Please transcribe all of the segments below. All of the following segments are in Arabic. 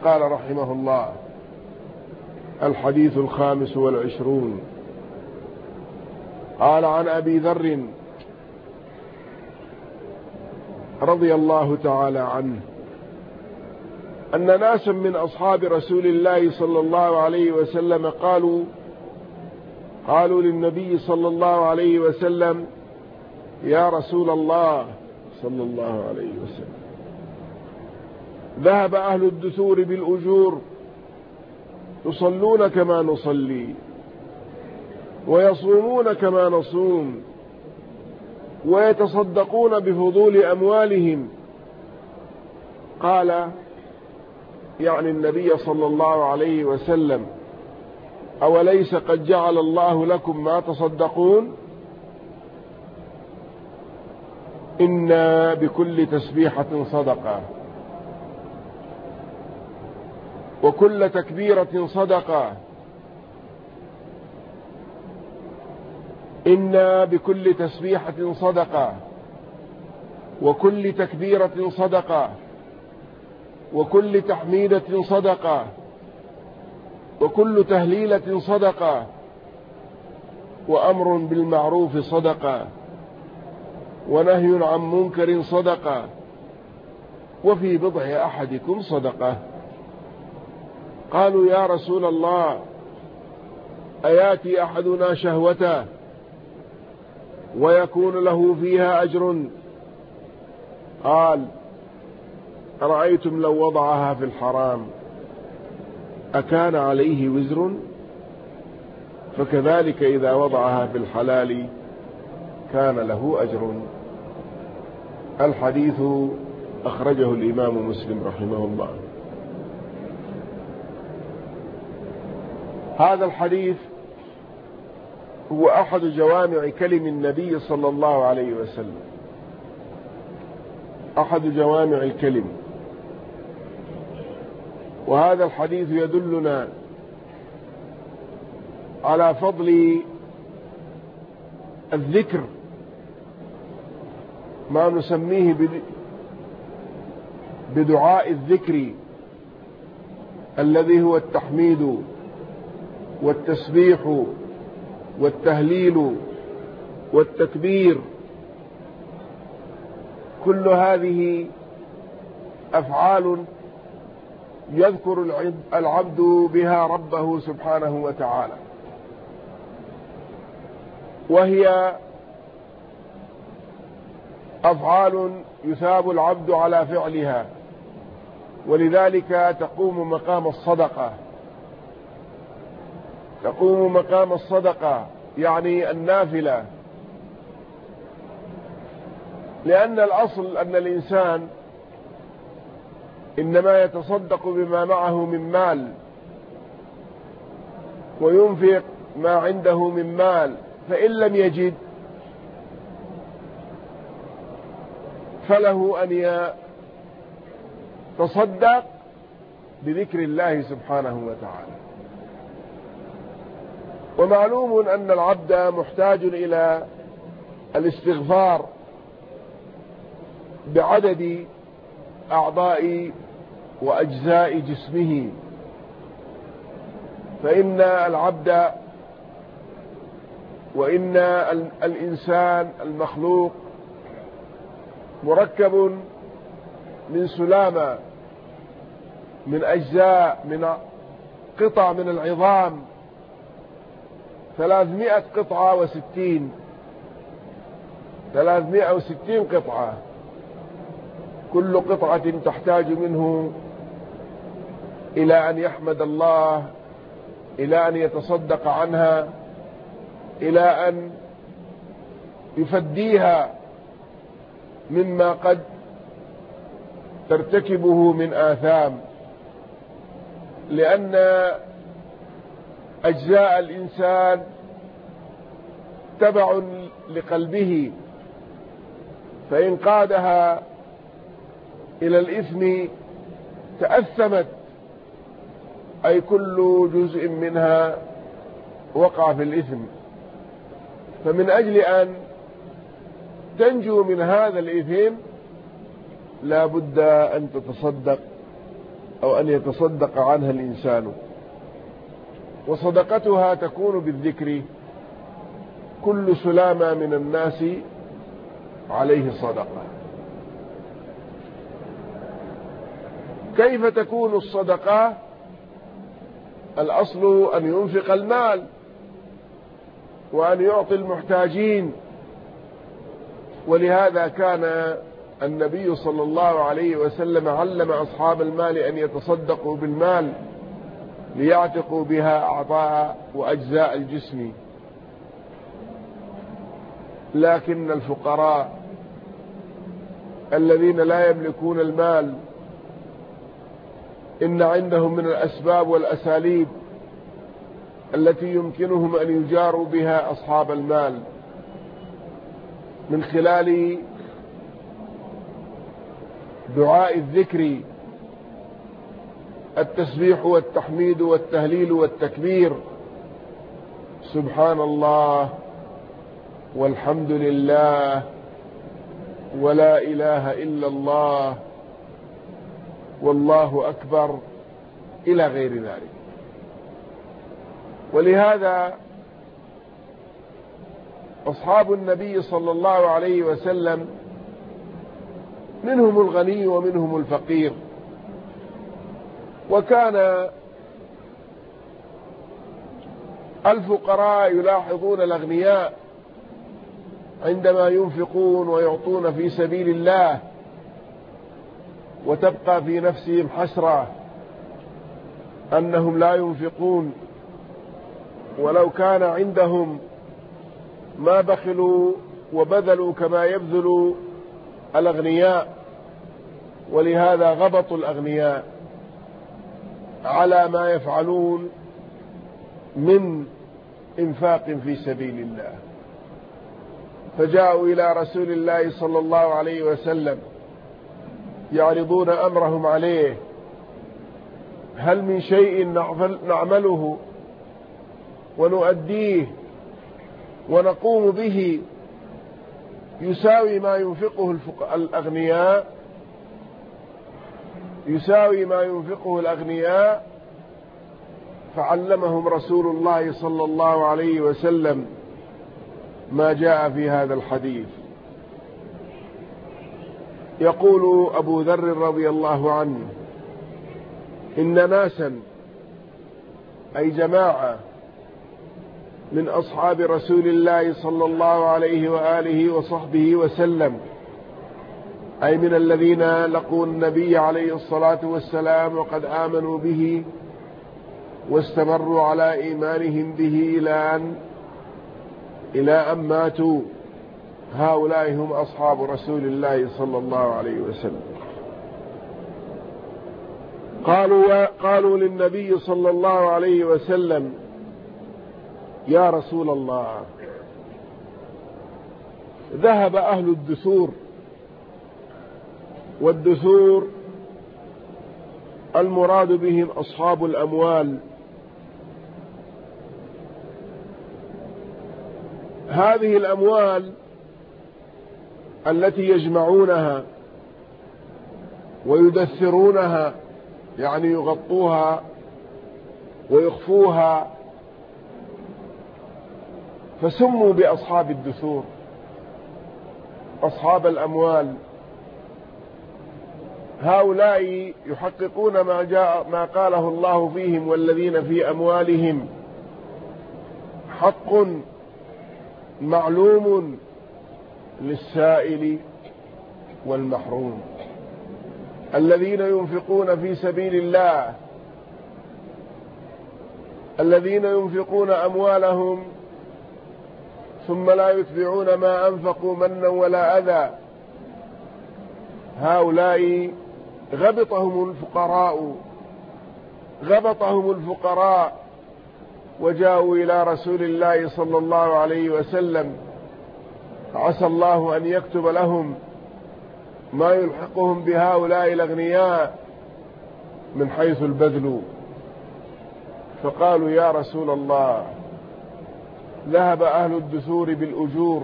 قال رحمه الله: الحديث 25. قال: عن أبي ذر رضي الله تعالى عنه أن ناسا من أصحاب رسول الله صلى الله عليه وسلم قالوا للنبي صلى الله عليه وسلم: يا رسول الله صلى الله عليه وسلم، ذهب أهل الدثور بالأجور يصلون كما نصلي ويصومون كما نصوم ويتصدقون بفضول أموالهم. قال، يعني النبي صلى الله عليه وسلم: أوليس قد جعل الله لكم ما تصدقون؟ إن بكل تسبيحة صدقة، وكل تكبيرة صدقة، إن بكل تسبيحة صدقة، وكل تكبيرة صدقة، وكل تحميدة صدقة، وكل تهليلة صدقة، وأمر بالمعروف صدقة، ونهي عن منكر صدقة، وفي بضع أحدكم صدقة. قالوا: يا رسول الله، أياتي أحدنا شهوته ويكون له فيها أجر؟ قال: أرأيتم لو وضعها في الحرام أكان عليه وزر؟ فكذلك إذا وضعها في الحلال كان له أجر. الحديث أخرجه الإمام مسلم رحمه الله. هذا الحديث هو أحد جوامع كلم النبي صلى الله عليه وسلم، أحد جوامع الكلم. وهذا الحديث يدلنا على فضل الذكر، ما نسميه بدعاء الذكر، الذي هو التحميد والتسبيح والتهليل والتكبير. كل هذه أفعال يذكر العبد بها ربه سبحانه وتعالى، وهي أفعال يثاب العبد على فعلها، ولذلك تقوم مقام الصدقة. تقوم مقام الصدقة يعني النافلة، لأن الأصل أن الإنسان إنما يتصدق بما معه من مال وينفق ما عنده من مال، فإن لم يجد فله أن يتصدق بذكر الله سبحانه وتعالى. ومعلوم أن العبد محتاج إلى الاستغفار بعدد أعضاء وأجزاء جسمه، فإن العبد وإن الإنسان المخلوق مركب من سلامة، من أجزاء، من قطع من العظام، 360 قطعة، كل قطعة تحتاج منه إلى أن يحمد الله، إلى أن يتصدق عنها، إلى أن يفديها مما قد ترتكبه من آثام، لأن أجزاء الإنسان تبع لقلبه، فإن قادها إلى الإثم تأثمت، أي كل جزء منها وقع في الإثم. فمن أجل أن تنجو من هذا الإثم لا بد أن تتصدق أو أن يتصدق عنها الإنسان. وصدقتها تكون بالذكر: كل سلامة من الناس عليه صدقة. كيف تكون الصدقة؟ الأصل أن ينفق المال وأن يعطي المحتاجين. ولهذا كان النبي صلى الله عليه وسلم علم أصحاب المال أن يتصدقوا بالمال ليعتقوا بها أعضاء وأجزاء الجسم. لكن الفقراء الذين لا يملكون المال إن عندهم من الأسباب والأساليب التي يمكنهم أن يجاروا بها أصحاب المال، من خلال دعاء الذكر: التسبيح والتحميد والتهليل والتكبير، سبحان الله والحمد لله ولا إله إلا الله والله أكبر، إلى غير ذلك. ولهذا أصحاب النبي صلى الله عليه وسلم منهم الغني ومنهم الفقير. وكان الفقراء يلاحظون الأغنياء عندما ينفقون ويعطون في سبيل الله، وتبقى في نفسهم حسرة أنهم لا ينفقون، ولو كان عندهم ما بخلوا وبذلوا كما يبذل الأغنياء. ولهذا غبطوا الأغنياء على ما يفعلون من إنفاق في سبيل الله، فجاءوا إلى رسول الله صلى الله عليه وسلم يعرضون أمرهم عليه: هل من شيء نعمله ونؤديه ونقوم به يساوي ما ينفقه الأغنياء، يساوي ما ينفقه الأغنياء؟ فعلمهم رسول الله صلى الله عليه وسلم ما جاء في هذا الحديث. يقول أبو ذر رضي الله عنه: إن ناسا، أي جماعة من أصحاب رسول الله صلى الله عليه وآله وصحبه وسلم، أي من الذين لقوا النبي عليه الصلاة والسلام وقد آمنوا به واستمروا على إيمانهم به إلى أن ماتوا، هؤلاء هم أصحاب رسول الله صلى الله عليه وسلم. قالوا للنبي صلى الله عليه وسلم: يا رسول الله، ذهب أهل الدثور. والدثور المراد بهم أصحاب الأموال. هذه الأموال التي يجمعونها ويدثرونها، يعني يغطوها ويخفوها، فسموا بأصحاب الدثور، أصحاب الأموال. هؤلاء يحققون ما قاله الله فيهم: والذين في أموالهم حق معلوم للسائل والمحروم. الذين ينفقون في سبيل الله، الذين ينفقون أموالهم ثم لا يتبعون ما أنفقوا منا ولا أذى، هؤلاء غبطهم الفقراء وجاءوا إلى رسول الله صلى الله عليه وسلم: عسى الله أن يكتب لهم ما يلحقهم بهؤلاء الأغنياء من حيث البذل. فقالوا: يا رسول الله، ذهب أهل الدثور بالأجور،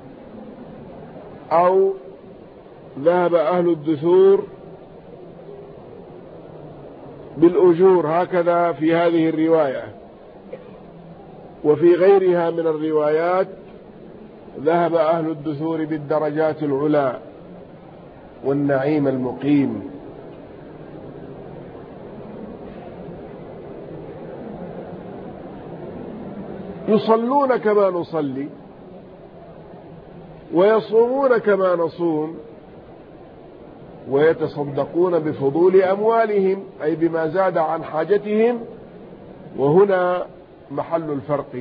أو ذهب أهل الدثور بالأجور، هكذا في هذه الرواية. وفي غيرها من الروايات ذهب أهل الدثور بالدرجات العلى والنعيم المقيم. يصلون كما نصلي ويصومون كما نصوم ويتصدقون بفضول أموالهم، أي بما زاد عن حاجتهم، وهنا محل الفرق.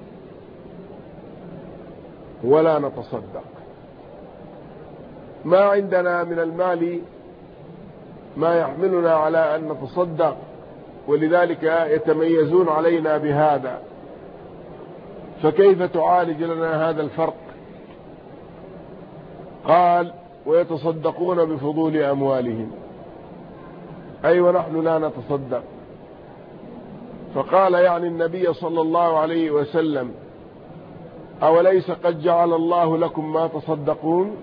ولا نتصدق، ما عندنا من المال ما يحملنا على أن نتصدق، ولذلك يتميزون علينا بهذا، فكيف تعالج لنا هذا الفرق؟ قال ويتصدقون بفضول أموالهم، أي ونحن لا نتصدق. فقال يعني النبي صلى الله عليه وسلم أوليس قد جعل الله لكم ما تصدقون؟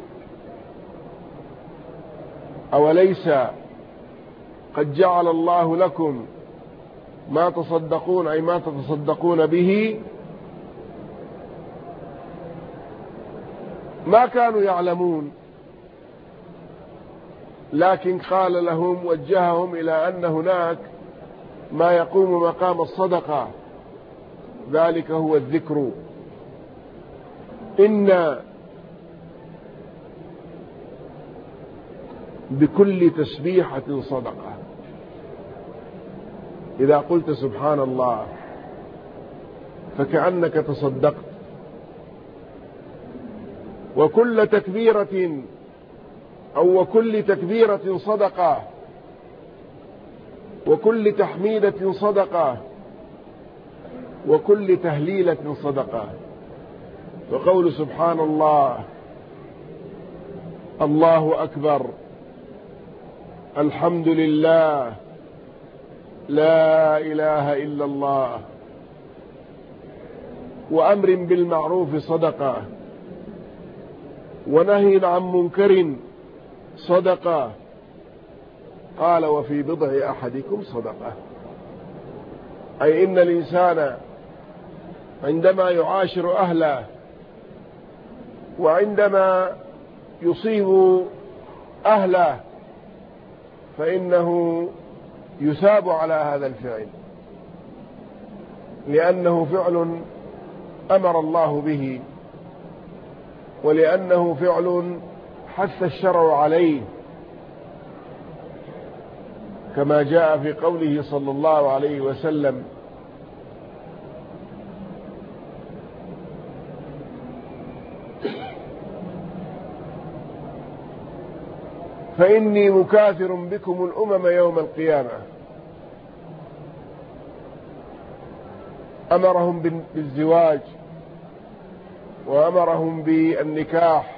أوليس قد جعل الله لكم ما تصدقون، أي ما تتصدقون به؟ ما كانوا يعلمون، لكن قال لهم، وجههم إلى أن هناك ما يقوم مقام الصدقة، ذلك هو الذكر. إن بكل تسبيحة صدقة، إذا قلت سبحان الله فكأنك تصدقت، وكل تكبيرة أو وكل تكبيرة صدقة، وكل تحميدة صدقة، وكل تهليلة صدقة. وقول سبحان الله، الله أكبر، الحمد لله، لا إله إلا الله، وأمر بالمعروف صدقة، ونهي عن منكر صدقة. قال وفي بضع أحدكم صدقة، أي إن الإنسان عندما يعاشر أهله وعندما يصيب أهله فإنه يثاب على هذا الفعل، لأنه فعل أمر الله به، ولأنه فعل حث الشرع عليه، كما جاء في قوله صلى الله عليه وسلم فإني مكاثر بكم الأمم يوم القيامة. أمرهم بالزواج وأمرهم بالنكاح،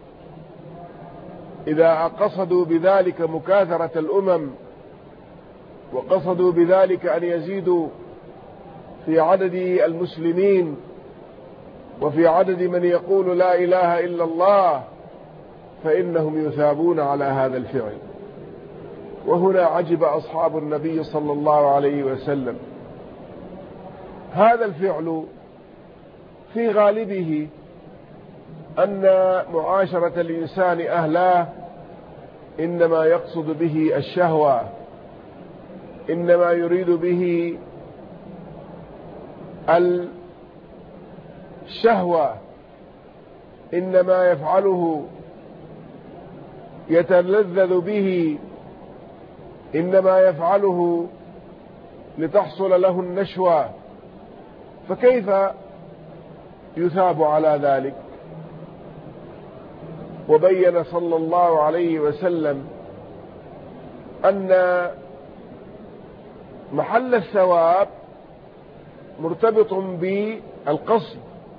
إذا قصدوا بذلك مكاثرة الأمم وقصدوا بذلك أن يزيدوا في عدد المسلمين وفي عدد من يقول لا إله إلا الله، فإنهم يثابون على هذا الفعل. وهنا عجب أصحاب النبي صلى الله عليه وسلم، هذا الفعل في غالبه أن معاشرة الإنسان أهلاه إنما يقصد به الشهوة، إنما يريد به الشهوة، إنما يفعله يتلذذ به، إنما يفعله لتحصل له النشوة، فكيف يثاب على ذلك؟ وبين صلى الله عليه وسلم أن محل الثواب مرتبط بالقصد،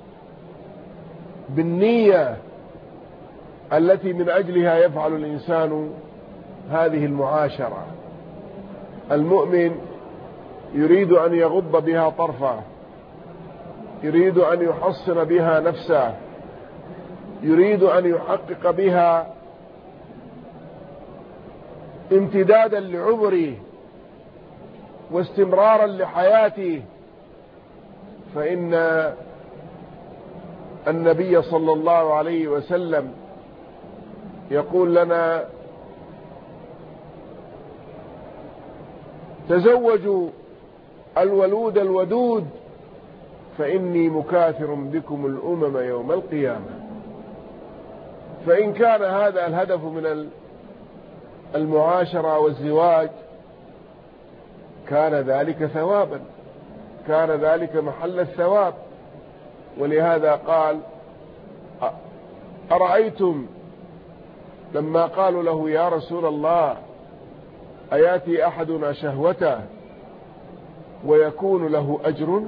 بالنية التي من أجلها يفعل الإنسان هذه المعاشرة. المؤمن يريد أن يغض بها طرفه، يريد أن يحصن بها نفسه، يريد أن يحقق بها امتدادا لعمره، واستمرارا لحياته، فإن النبي صلى الله عليه وسلم يقول لنا: تزوجوا الولود الودود فإني مكاثر بكم الأمم يوم القيامة. فإن كان هذا الهدف من المعاشرة والزواج كان ذلك ثوابا، كان ذلك محل الثواب. ولهذا قال: أرأيتم لما قالوا له: يا رسول الله، أياتي أحدنا شهوته ويكون له أجر؟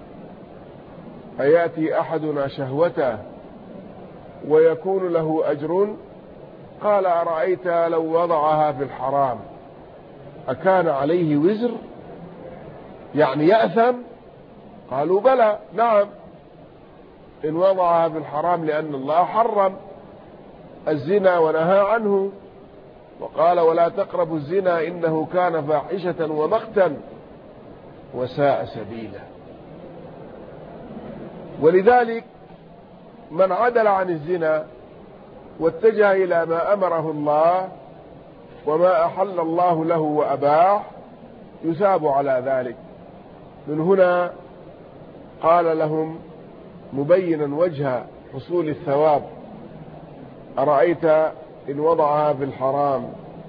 أياتي أحدنا شهوته ويكون له أجر؟ قال: أرأيت لو وضعها في الحرام أكان عليه وزر؟ يعني يأثم؟ قالوا: بلى، نعم، إن وضعها في الحرام، لأن الله حرم الزنا ونهى عنه، وقال: ولا تقربوا الزنا إنه كان فاحشة ومقتا وساء سبيلا. ولذلك من عدل عن الزنا واتجه إلى ما أمره الله وما أحل الله له وأباح يثاب على ذلك. من هنا قال لهم مبينا وجه حصول الثواب: أرأيت إن وضعها في الحرام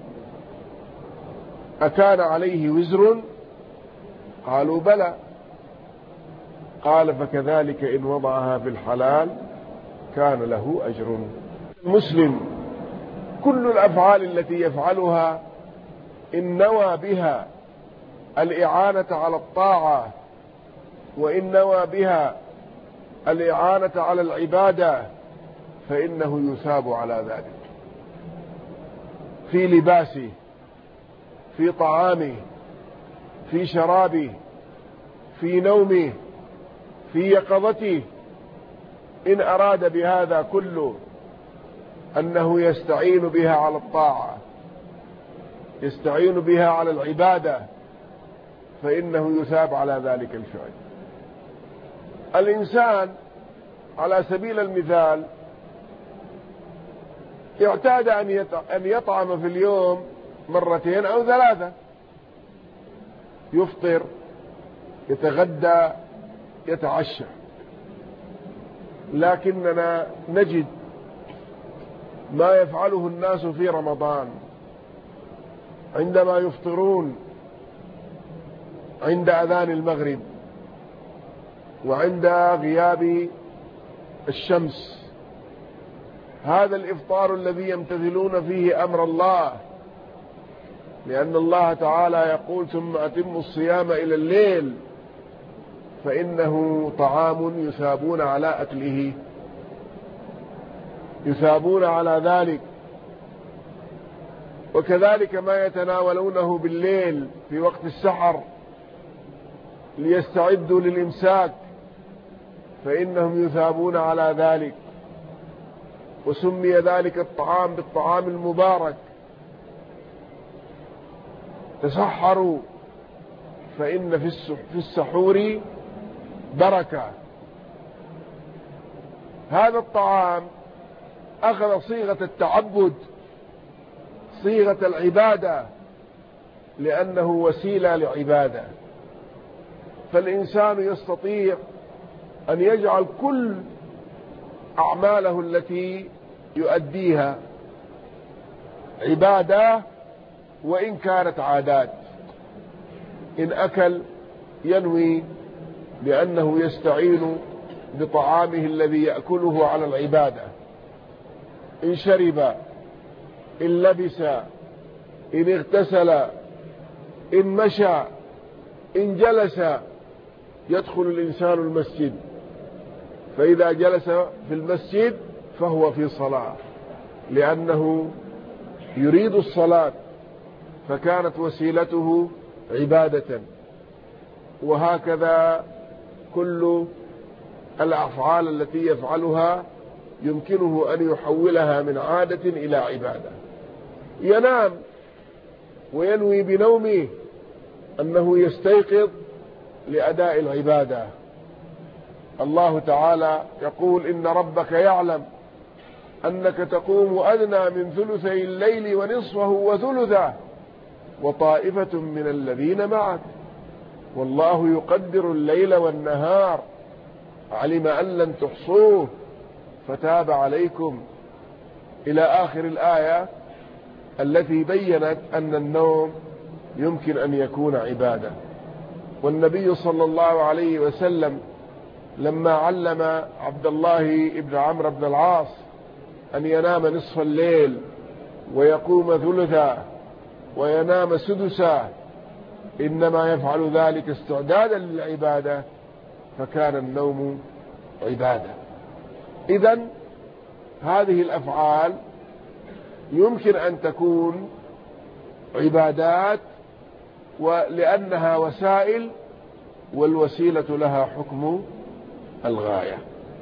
أكان عليه وزر؟ قالوا: بلى. قال: فكذلك إن وضعها في الحلال كان له أجر. المسلم كل الأفعال التي يفعلها إن نوى بها الإعانة على الطاعة وإن نوى بها الإعانة على العبادة فإنه يثاب على ذلك، في لباسه، في طعامه، في شرابه، في نومه، في يقظته. إن أراد بهذا كله أنه يستعين بها على الطاعة، يستعين بها على العبادة، فإنه يثاب على ذلك الفعل. الإنسان على سبيل المثال يعتاد أن يطعم في اليوم مرتين أو ثلاثة، يفطر، يتغدى، يتعشى. لكننا نجد ما يفعله الناس في رمضان عندما يفطرون عند أذان المغرب وعند غياب الشمس. هذا الإفطار الذي يمتثلون فيه أمر الله، لأن الله تعالى يقول: ثم أتموا الصيام إلى الليل، فإنه طعام يثابون على أكله، يثابون على ذلك. وكذلك ما يتناولونه بالليل في وقت السحر ليستعدوا للإمساك فإنهم يثابون على ذلك. وسمي ذلك الطعام بالطعام المبارك: تسحروا فإن في السحور بركة. هذا الطعام أخذ صيغة التعبد، صيغة العبادة، لأنه وسيلة لعبادة. فالإنسان يستطيع أن يجعل كل أعماله التي يؤديها عبادة وإن كانت عادات. إن أكل ينوي لأنه يستعين بطعامه الذي يأكله على العبادة. إن شرب، إن لبس، إن اغتسل، إن مشى، إن جلس. يدخل الإنسان المسجد، فإذا جلس في المسجد فهو في صلاة، لأنه يريد الصلاة، فكانت وسيلته عبادة. وهكذا كل الأفعال التي يفعلها يمكنه أن يحولها من عادة إلى عبادة. ينام وينوي بنومه أنه يستيقظ لأداء العبادة. الله تعالى يقول: إن ربك يعلم أنك تقوم أدنى من ثلثي الليل ونصفه وثلثه وطائفة من الذين معك والله يقدر الليل والنهار علم أن لن تحصوه فتاب عليكم، إلى آخر الآية التي بيّنت أن النوم يمكن أن يكون عبادة. والنبي صلى الله عليه وسلم لما علم عبد الله بن عمرو بن العاص أن ينام نصف الليل ويقوم ثلثا وينام سدسا إنما يفعل ذلك استعدادا للعبادة، فكان النوم عبادة. إذن هذه الأفعال يمكن أن تكون عبادات ولأنها وسائل، والوسيلة لها حكم الغاية.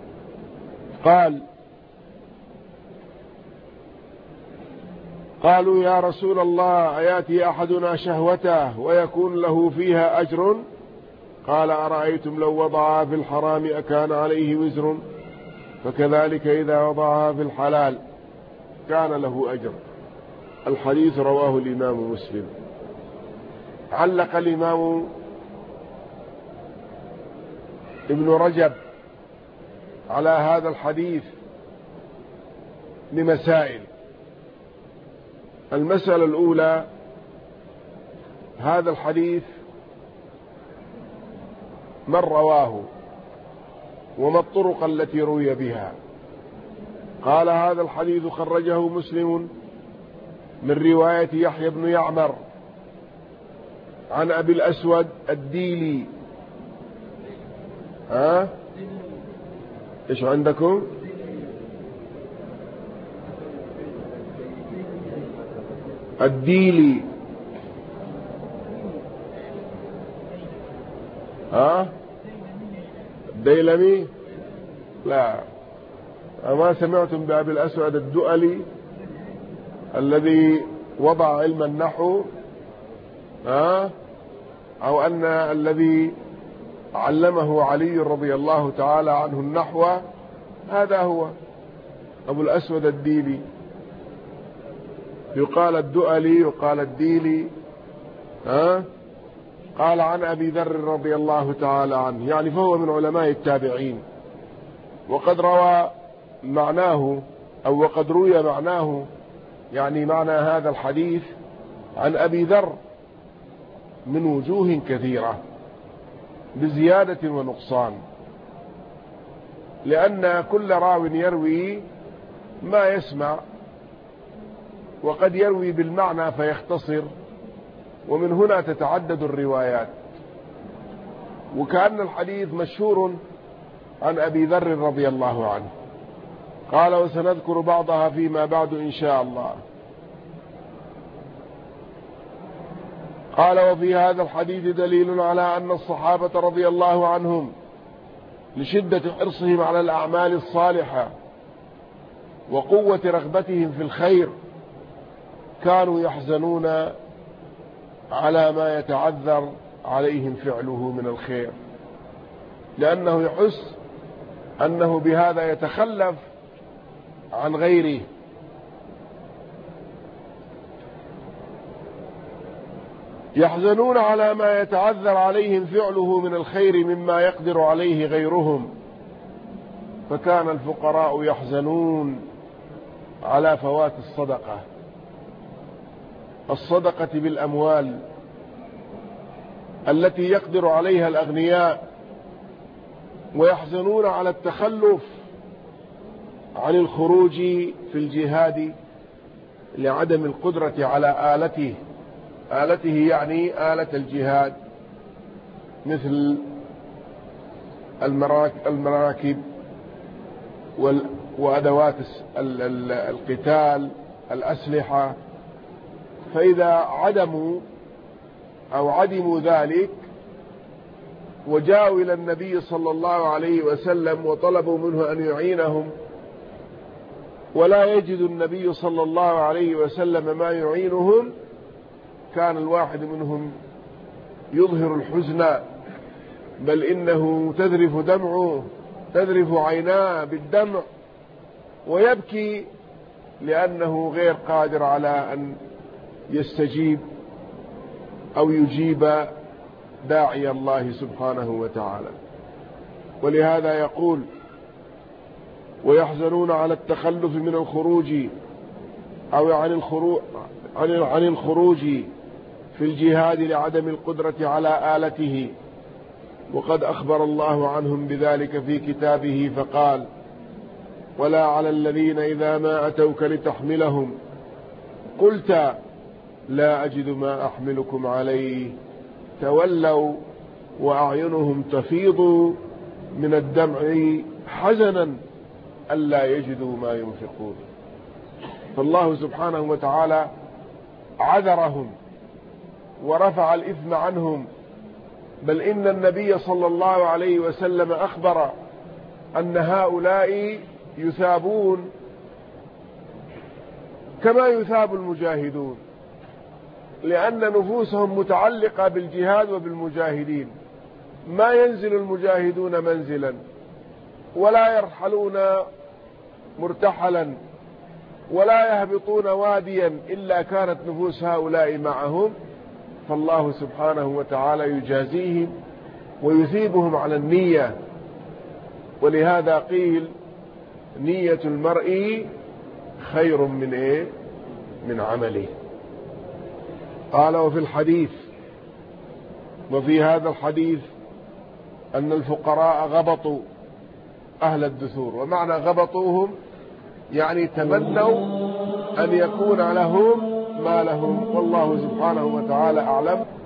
قالوا: يا رسول الله، أياتي أحدنا شهوته ويكون له فيها أجر؟ قال: أرأيتم لو وضعها في الحرام أكان عليه وزر؟ فكذلك إذا وضعها في الحلال كان له أجر. الحديث رواه الإمام مسلم. علق الإمام ابن رجب على هذا الحديث بمسائل. المسألة الأولى: هذا الحديث من رواه وما الطرق التي روي بها؟ قال: هذا الحديث خرجه مسلم من رواية يحيى بن يعمر عن أبي الأسود الديلي. إيش عندكم؟ الديلي. الديلمي؟ لا، أما سمعتم بأبي الأسود الدؤلي الذي وضع علم النحو؟ أو أن الذي علمه علي رضي الله تعالى عنه النحو، هذا هو أبو الأسود الديلي. يقال الدؤلي يقال الديلي. قال عن أبي ذر رضي الله تعالى عنه، يعني فهو من علماء التابعين، وقد روى معناه أو وقد روي معناه، يعني معنى هذا الحديث عن أبي ذر من وجوه كثيرة بزيادة ونقصان، لأن كل راو يروي ما يسمع، وقد يروي بالمعنى فيختصر، ومن هنا تتعدد الروايات. وكأن الحديث مشهور عن أبي ذر رضي الله عنه. قال: وسنذكر بعضها فيما بعد إن شاء الله. قال: وفي هذا الحديث دليل على أن الصحابة رضي الله عنهم لشدة حرصهم على الأعمال الصالحة وقوة رغبتهم في الخير كانوا يحزنون على ما يتعذر عليهم فعله من الخير، لأنه يحس أنه بهذا يتخلف عن غيره. يحزنون على ما يتعذر عليهم فعله من الخير مما يقدر عليه غيرهم، فكان الفقراء يحزنون على فوات الصدقة بالأموال التي يقدر عليها الأغنياء، ويحزنون على التخلف عن الخروج في الجهاد لعدم القدرة على آلته يعني آلة الجهاد، مثل المراكب وأدوات القتال، الأسلحة. فإذا عدموا ذلك وجاءوا إلى النبي صلى الله عليه وسلم وطلبوا منه أن يعينهم، ولا يجد النبي صلى الله عليه وسلم ما يعينهم، كان الواحد منهم يظهر الحزن، بل إنه تذرف عيناه بالدمع ويبكي لأنه غير قادر على أن يستجيب أو يجيب داعي الله سبحانه وتعالى. ولهذا يقول: ويحزنون على التخلف من الخروج أو عن الخروج في الجهاد لعدم القدرة على آلته، وقد أخبر الله عنهم بذلك في كتابه فقال: ولا على الذين إذا ما أتوك لتحملهم قلت لا أجد ما أحملكم عليه تولوا وأعينهم تفيض من الدمع حزنا ألا يجدوا ما ينفقون. فالله سبحانه وتعالى عذرهم ورفع الإثم عنهم، بل إن النبي صلى الله عليه وسلم أخبر أن هؤلاء يثابون كما يثاب المجاهدون، لأن نفوسهم متعلقة بالجهاد وبالمجاهدين. ما ينزل المجاهدون منزلا ولا يرحلون مرتحلا ولا يهبطون واديا إلا كانت نفوس هؤلاء معهم، فالله سبحانه وتعالى يجازيهم ويثيبهم على النية. ولهذا قيل: نية المرء خير من عمله. قال: وفي هذا الحديث أن الفقراء غبطوا أهل الدثور. ومعنى غبطوهم يعني تمنوا أن يكون لهم ما لهم، والله سبحانه وتعالى أعلم.